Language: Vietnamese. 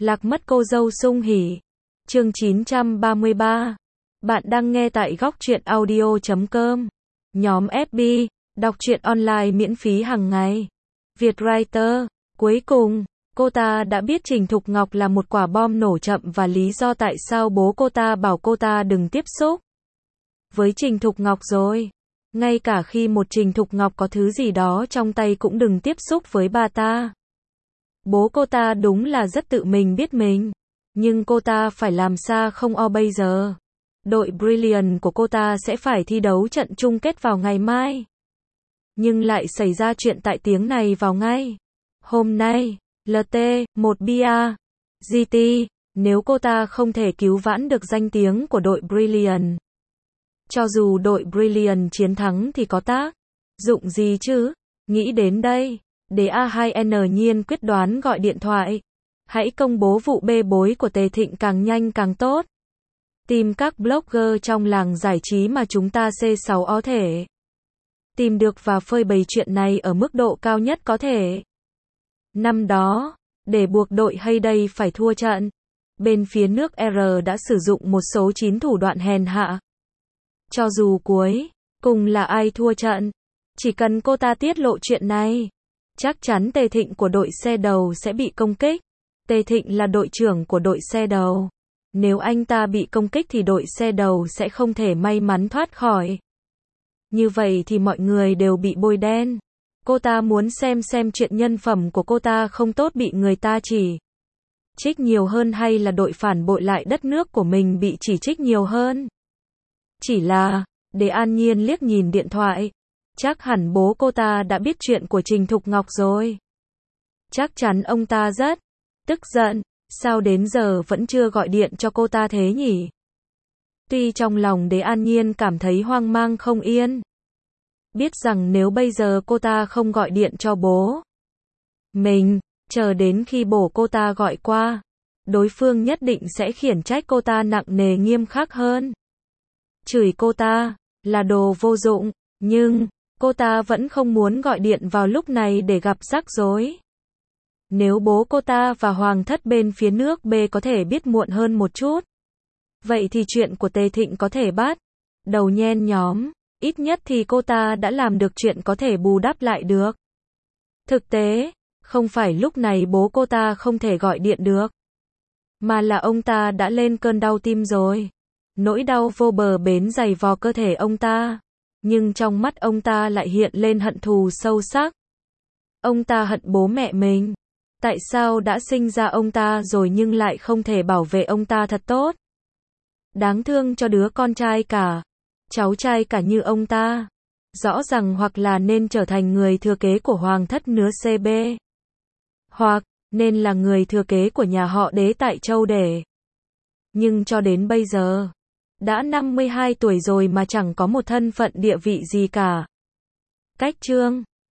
Lạc mất cô dâu sung hỉ. Chương 933. Bạn đang nghe tại góc truyện audio.com. Nhóm FB, đọc truyện online miễn phí hàng ngày. Vietwriter. Cuối cùng, cô ta đã biết Trình Thục Ngọc là một quả bom nổ chậm và lý do tại sao bố cô ta bảo cô ta đừng tiếp xúc với Trình Thục Ngọc rồi. Ngay cả khi một Trình Thục Ngọc có thứ gì đó trong tay cũng đừng tiếp xúc với bà ta. Bố cô ta đúng là rất tự mình biết mình. Nhưng cô ta phải làm sao không bây giờ. Đội Brilliant của cô ta sẽ phải thi đấu trận chung kết vào ngày mai. Nhưng lại xảy ra chuyện tại tiếng này vào ngay hôm nay. LT, 1 bia. GT, nếu cô ta không thể cứu vãn được danh tiếng của đội Brilliant. Cho dù đội Brilliant chiến thắng thì có tác dụng gì chứ? Nghĩ đến đây, để A2N Nhiên quyết đoán gọi điện thoại. Hãy công bố vụ bê bối của Tề Thịnh càng nhanh càng tốt. Tìm các blogger trong làng giải trí mà chúng ta C6 có thể tìm được và phơi bày chuyện này ở mức độ cao nhất có thể. Năm đó, để buộc đội Hayday phải thua trận, bên phía nước R đã sử dụng một số 9 thủ đoạn hèn hạ. Cho dù cuối cùng là ai thua trận, chỉ cần cô ta tiết lộ chuyện này, chắc chắn Tề Thịnh của đội xe đầu sẽ bị công kích. Tề Thịnh là đội trưởng của đội xe đầu. Nếu anh ta bị công kích thì đội xe đầu sẽ không thể may mắn thoát khỏi. Như vậy thì mọi người đều bị bôi đen. Cô ta muốn xem chuyện nhân phẩm của cô ta không tốt bị người ta chỉ trích nhiều hơn hay là đội phản bội lại đất nước của mình bị chỉ trích nhiều hơn. Chỉ là, để An Nhiên liếc nhìn điện thoại. Chắc hẳn bố cô ta đã biết chuyện của Trình Thục Ngọc rồi. Chắc chắn ông ta rất tức giận. Sao đến giờ vẫn chưa gọi điện cho cô ta thế nhỉ? Tuy trong lòng Đế An Nhiên cảm thấy hoang mang không yên. Biết rằng nếu bây giờ cô ta không gọi điện cho bố mình, chờ đến khi bố cô ta gọi qua, đối phương nhất định sẽ khiển trách cô ta nặng nề nghiêm khắc hơn. Chửi cô ta là đồ vô dụng, nhưng cô ta vẫn không muốn gọi điện vào lúc này để gặp rắc rối. Nếu bố cô ta và hoàng thất bên phía nước B có thể biết muộn hơn một chút, vậy thì chuyện của Tề Thịnh có thể bắt đầu nhen nhóm. Ít nhất thì cô ta đã làm được chuyện có thể bù đắp lại được. Thực tế, không phải lúc này bố cô ta không thể gọi điện được, mà là ông ta đã lên cơn đau tim rồi. Nỗi đau vô bờ bến dày vò cơ thể ông ta. Nhưng trong mắt ông ta lại hiện lên hận thù sâu sắc. Ông ta hận bố mẹ mình. Tại sao đã sinh ra ông ta rồi nhưng lại không thể bảo vệ ông ta thật tốt? Đáng thương cho đứa con trai cả, cháu trai cả như ông ta. Rõ ràng hoặc là nên trở thành người thừa kế của hoàng thất nứa CB, hoặc nên là người thừa kế của nhà họ Đế tại Châu Để. Nhưng cho đến bây giờ, đã 52 tuổi rồi mà chẳng có một thân phận địa vị gì cả. Cách chương